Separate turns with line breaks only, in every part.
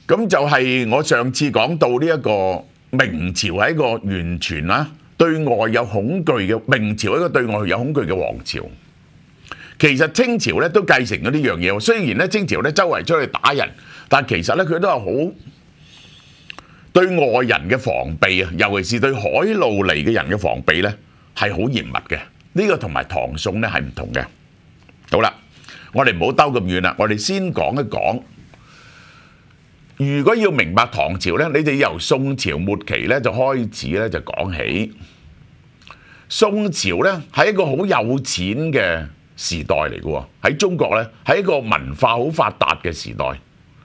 咁就係我上次講到呢一個明朝係一個完全對外有恐懼嘅明朝，一個對外有恐懼嘅王朝。其實清朝咧都繼承咗呢樣嘢，雖然咧清朝咧周圍出去打人，但其實咧佢都係好對外人嘅防備啊，尤其是對海路嚟嘅人嘅防備咧係好嚴密嘅。呢個同埋唐宋咧係唔同嘅。好啦，我哋唔好兜咁遠啦，我哋先講一講。如果要明白唐朝咧，你哋由宋朝末期咧就開始咧就講起。宋朝咧係一個好有錢嘅時代嚟嘅喎，喺中國咧係一個文化好發達嘅時代。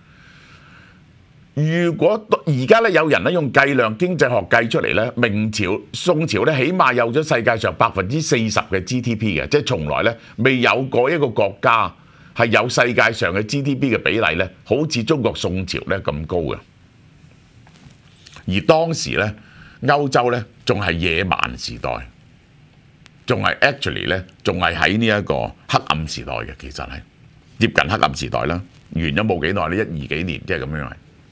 如果而家咧有人咧用計量經濟學計出嚟咧，明朝、宋朝咧起碼有咗世界上40%嘅 GDP 嘅，即係從來咧未有過一個國家係有世界上嘅 GDP 嘅比例咧，好似中國宋朝咧咁高嘅。而當時咧歐洲咧仲係野蠻時代，仲係 actually 咧仲係喺呢一個黑暗時代嘅，其實係接近黑暗時代啦。完咗冇幾耐呢，12幾年即係咁樣係。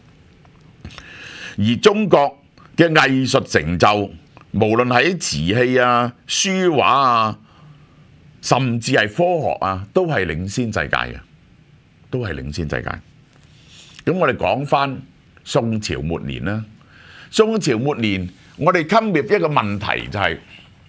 而中國嘅藝術成就，無論喺瓷器啊、書畫啊，甚至係科學啊，都係領先世界嘅，都係領先世界。咁我哋講返宋朝末年啦。宋朝末年，我哋侵略一個問題就係、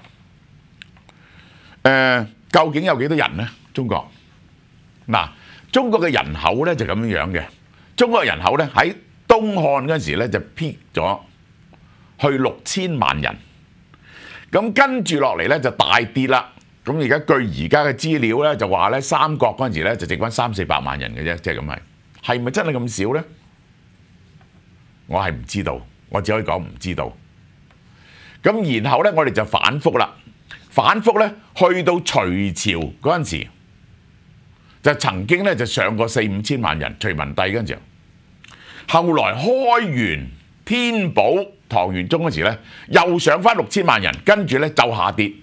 究竟有幾多人呢？中國嗱，中國嘅人口咧就咁樣嘅。中國嘅人口咧喺東漢嗰陣時咧就 peak 咗去6000萬人，咁跟住落嚟咧就大跌啦。咁而家據而家嘅資料咧就話咧三國嗰陣時咧就剩翻300-400萬人嘅啫，即係咁係咪真係咁少咧？我係唔知道，我只可以講唔知道。咁然後咧我哋就反覆啦，反覆咧去到隋朝嗰陣時就曾經咧就上過4-5千萬人，隋文帝嗰陣時。後來開元、天寶、唐玄宗嗰時咧，又上翻6000萬人，跟住咧就下跌。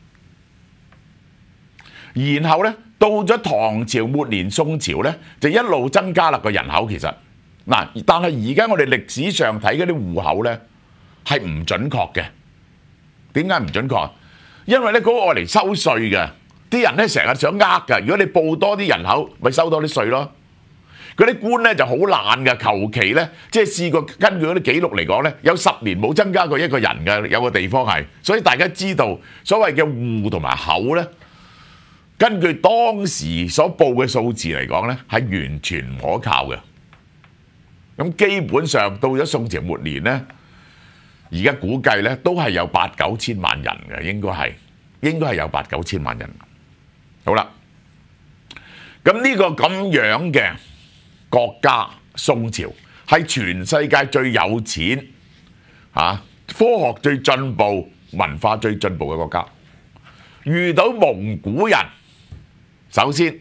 然後咧到咗唐朝末年、宋朝咧，就一路增加啦個人口。其實嗱，但係而家我哋歷史上睇嗰啲戶口咧係唔準確嘅。點解唔準確？因為咧嗰個愛嚟收稅嘅，啲人咧成日想呃㗎。如果你報多啲人口，咪收多啲稅咯。嗰啲官咧就好懶嘅，求其咧即係試過根據嗰啲記錄嚟講咧，有10年冇增加過一個人嘅，有個地方係，所以大家知道所謂嘅戶同埋口咧，根據當時所報嘅數字嚟講咧，係完全唔可靠嘅。咁基本上到咗宋朝末年咧，而家估計咧都係有8-9千萬人嘅，應該係有8-9千萬人。好啦，咁呢個咁樣嘅國家宋朝係全世界最有錢科學最進步、文化最進步嘅國家。遇到蒙古人，首先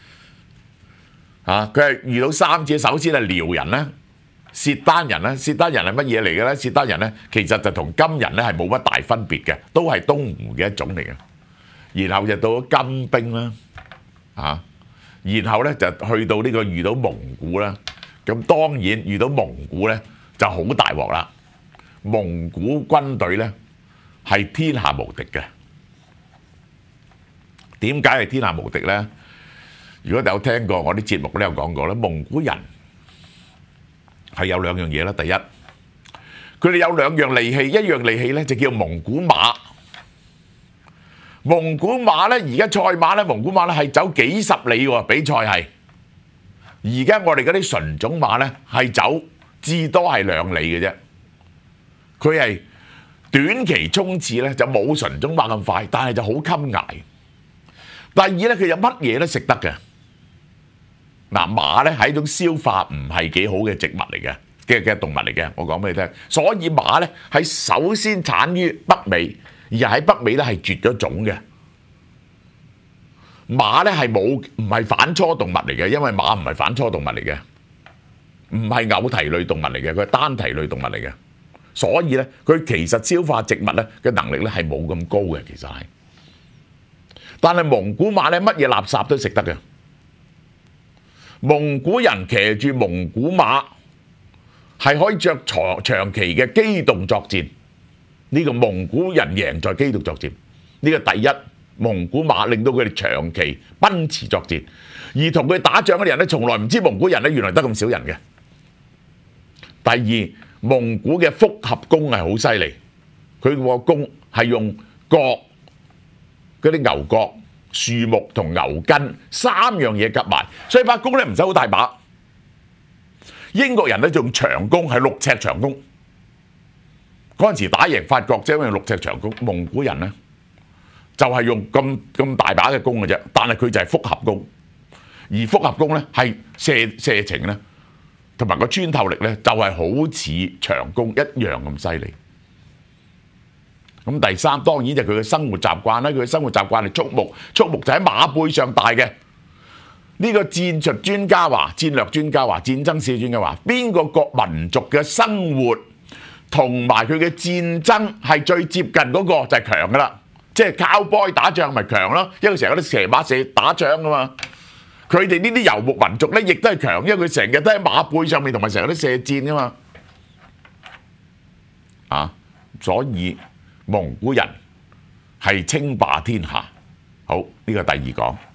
佢係遇到三者，首先係遼人啦、契丹人啦。契丹人係乜嘢嚟嘅咧？契丹人咧其實就同金人咧係冇乜大分別嘅，都係東吳嘅一種嚟嘅。然後就到咗金兵啦，然後咧就去到呢個遇到蒙古啦。咁當然遇到蒙古咧就好大鑊啦。蒙古軍隊咧係天下無敵嘅。點解係天下無敵咧？如果你有聽過我啲節目都有講過咧，蒙古人係有兩樣嘢啦。第一，佢哋有兩樣利器，一樣利器咧就叫蒙古馬。蒙古馬咧，而家賽馬咧，蒙古馬咧係走幾十里喎，比賽係。而家我哋嗰啲純種馬咧係走至多係2里嘅啫。佢係短期衝刺咧就冇純種馬咁快，但係就好襟捱。第二咧，佢有乜嘢都食得嘅。嗱，馬咧係一種消化唔係幾好嘅植物嚟嘅嘅動物嚟嘅，我講俾你聽。所以馬咧係首先產於北美。而喺北美咧係絕咗種嘅。馬咧係唔係反芻動物嚟嘅，因為馬唔係反芻動物嚟嘅，唔係偶蹄類動物嚟嘅，佢係單蹄類動物嚟嘅。所以咧，佢其實消化植物咧嘅能力咧係冇咁高嘅，其實係。但係蒙古馬咧乜嘢垃圾都食得嘅。蒙古人騎住蒙古馬係可以着長期嘅機動作戰。呢個蒙古人贏在機動作戰，呢個第一。蒙古馬令到佢哋長期奔馳作戰，而同佢打仗嘅人咧，從來唔知蒙古人咧原來得咁少人嘅。第二，蒙古嘅複合弓係好犀利，佢個弓係用角嗰啲牛角、樹木同牛筋3樣嘢夾埋，所以把弓咧唔使好大把。英國人咧用長弓係6尺長弓，嗰陣時打贏法國即係因為6尺長弓，蒙古人咧就係用咁大把嘅弓嘅啫，但係佢就係複合弓，而複合弓咧係射程咧同埋個穿透力咧就係好似長弓一樣咁犀利。咁第三當然就係佢嘅生活習慣啦，佢嘅生活習慣係畜牧，畜牧就喺馬背上大嘅。呢個戰術專家話、戰略專家話、戰爭史專家話，邊個國民族嘅生活同埋佢嘅戰爭係最接近嗰個就係強噶啦。即係cowboy打仗咪強咯，因為成日嗰啲騎馬射打仗噶嘛。佢哋呢啲遊牧民族咧，亦都係強，因為佢成日都喺馬背上面，同埋成日都射箭噶嘛。所以蒙古人係稱霸天下。好，呢個第二講。